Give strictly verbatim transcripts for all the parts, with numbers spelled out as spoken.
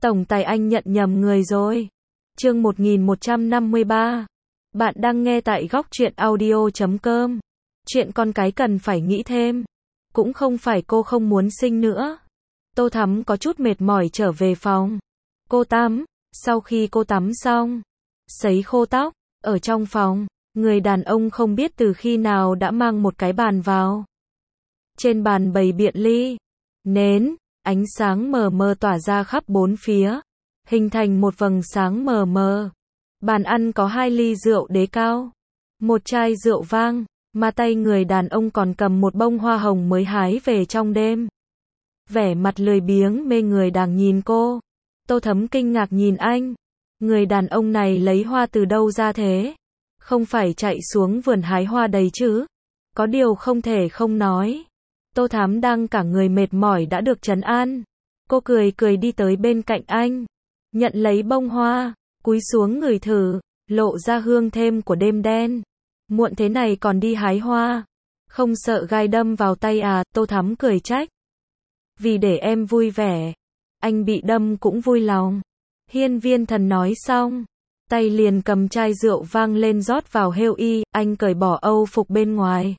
Tổng tài anh nhận nhầm người rồi. Chương một nghìn một trăm năm mươi ba. Bạn đang nghe tại góc truyện audio chấm com. Chuyện con cái cần phải nghĩ thêm. Cũng không phải cô không muốn sinh nữa. Tô Thắm có chút mệt mỏi trở về phòng. Cô tắm. Sau khi cô tắm xong, sấy khô tóc, ở trong phòng, người đàn ông không biết từ khi nào đã mang một cái bàn vào. Trên bàn bày biện ly, nến, ánh sáng mờ mờ tỏa ra khắp bốn phía, hình thành một vầng sáng mờ mờ. Bàn ăn có hai ly rượu đế cao, một chai rượu vang, mà tay người đàn ông còn cầm một bông hoa hồng mới hái về trong đêm. Vẻ mặt lười biếng mê người đang nhìn cô. Tô Thắm kinh ngạc nhìn anh. Người đàn ông này lấy hoa từ đâu ra thế? Không phải chạy xuống vườn hái hoa đấy chứ? Có điều không thể không nói. Tô Thắm đang cả người mệt mỏi đã được trấn an. Cô cười cười đi tới bên cạnh anh, nhận lấy bông hoa, cúi xuống ngửi thử, lộ ra hương thơm của đêm đen. Muộn thế này còn đi hái hoa, không sợ gai đâm vào tay à? Tô Thắm cười trách. Vì để em vui vẻ, anh bị đâm cũng vui lòng. Hiên Viên Thần nói xong, tay liền cầm chai rượu vang lên rót vào heo y. Anh cởi bỏ âu phục bên ngoài,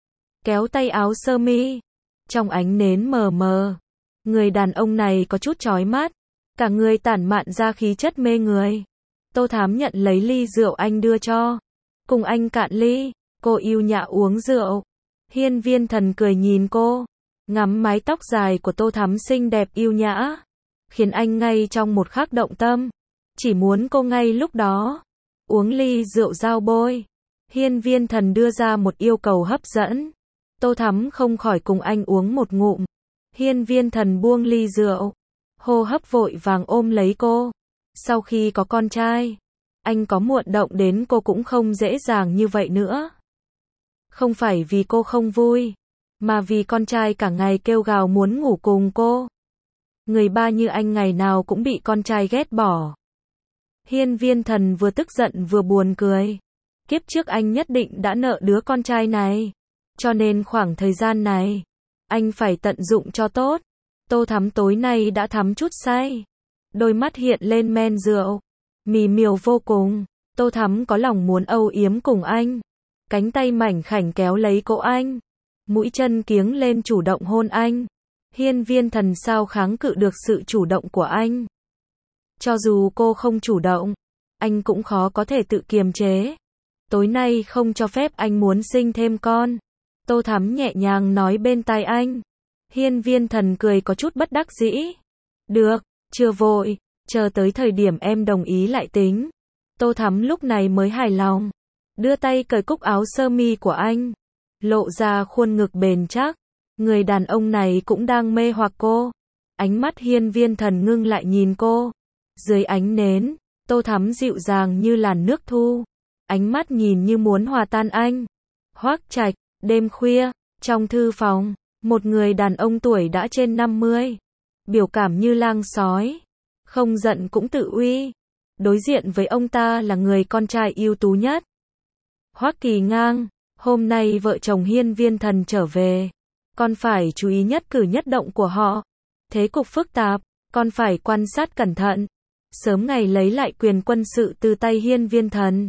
kéo tay áo sơ mi. Trong ánh nến mờ mờ, người đàn ông này có chút chói mắt, cả người tản mạn ra khí chất mê người. Tô Thắm nhận lấy ly rượu anh đưa cho, cùng anh cạn ly. Cô yêu nhã uống rượu. Hiên Viên Thần cười nhìn cô, ngắm mái tóc dài của Tô Thắm xinh đẹp yêu nhã, khiến anh ngay trong một khắc động tâm, chỉ muốn cô ngay lúc đó uống ly rượu giao bôi. Hiên Viên Thần đưa ra một yêu cầu hấp dẫn, Tô Thắm không khỏi cùng anh uống một ngụm. Hiên Viên Thần buông ly rượu, hô hấp vội vàng ôm lấy cô. Sau khi có con trai, anh có muộn động đến cô cũng không dễ dàng như vậy nữa. Không phải vì cô không vui, mà vì con trai cả ngày kêu gào muốn ngủ cùng cô. Người ba như anh ngày nào cũng bị con trai ghét bỏ. Hiên Viên Thần vừa tức giận vừa buồn cười. Kiếp trước anh nhất định đã nợ đứa con trai này, cho nên khoảng thời gian này, anh phải tận dụng cho tốt. Tô Thắm tối nay đã thắm chút say, đôi mắt hiện lên men rượu, mì miều vô cùng. Tô Thắm có lòng muốn âu yếm cùng anh, cánh tay mảnh khảnh kéo lấy cổ anh, mũi chân kiếng lên chủ động hôn anh. Hiên Viên Thần sao kháng cự được sự chủ động của anh. Cho dù cô không chủ động, anh cũng khó có thể tự kiềm chế. Tối nay không cho phép anh muốn sinh thêm con. Tô Thắm nhẹ nhàng nói bên tai anh. Hiên Viên Thần cười có chút bất đắc dĩ. Được, chưa vội, chờ tới thời điểm em đồng ý lại tính. Tô Thắm lúc này mới hài lòng, đưa tay cởi cúc áo sơ mi của anh, lộ ra khuôn ngực bền chắc. Người đàn ông này cũng đang mê hoặc cô. Ánh mắt Hiên Viên Thần ngưng lại nhìn cô. Dưới ánh nến, Tô Thắm dịu dàng như làn nước thu, ánh mắt nhìn như muốn hòa tan anh. Hoác Trạch, đêm khuya, trong thư phòng, một người đàn ông tuổi đã trên năm mươi, biểu cảm như lang sói, không giận cũng tự uy. Đối diện với ông ta là người con trai ưu tú nhất, Hoắc Kỳ Ngang. Hôm nay vợ chồng Hiên Viên Thần trở về, con phải chú ý nhất cử nhất động của họ. Thế cục phức tạp, con phải quan sát cẩn thận, sớm ngày lấy lại quyền quân sự từ tay Hiên Viên Thần.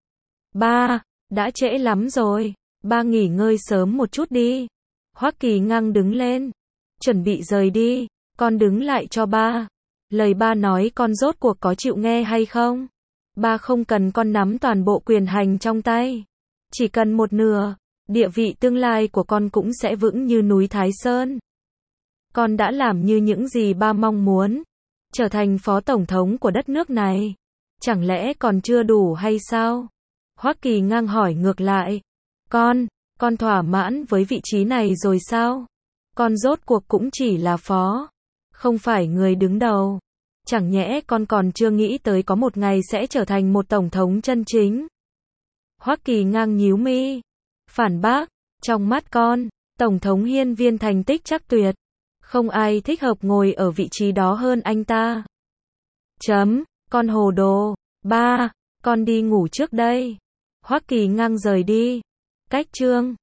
Ba, đã trễ lắm rồi, ba nghỉ ngơi sớm một chút đi. Hoắc Kỳ Ngang đứng lên, chuẩn bị rời đi. Con đứng lại cho ba. Lời ba nói con rốt cuộc có chịu nghe hay không? Ba không cần con nắm toàn bộ quyền hành trong tay, chỉ cần một nửa, địa vị tương lai của con cũng sẽ vững như núi Thái Sơn. Con đã làm như những gì ba mong muốn, trở thành phó tổng thống của đất nước này. Chẳng lẽ còn chưa đủ hay sao? Hoắc Kỳ Ngang hỏi ngược lại. Con, con thỏa mãn với vị trí này rồi sao? Con rốt cuộc cũng chỉ là phó, không phải người đứng đầu. Chẳng nhẽ con còn chưa nghĩ tới có một ngày sẽ trở thành một tổng thống chân chính? Hoắc Kỳ Ngang nhíu mi, phản bác. Trong mắt con, tổng thống Hiên Viên thành tích chắc tuyệt, không ai thích hợp ngồi ở vị trí đó hơn anh ta. Chấm, con hồ đồ. Ba, con đi ngủ trước đây. Hoắc Kỳ Ngang rời đi. Cách chương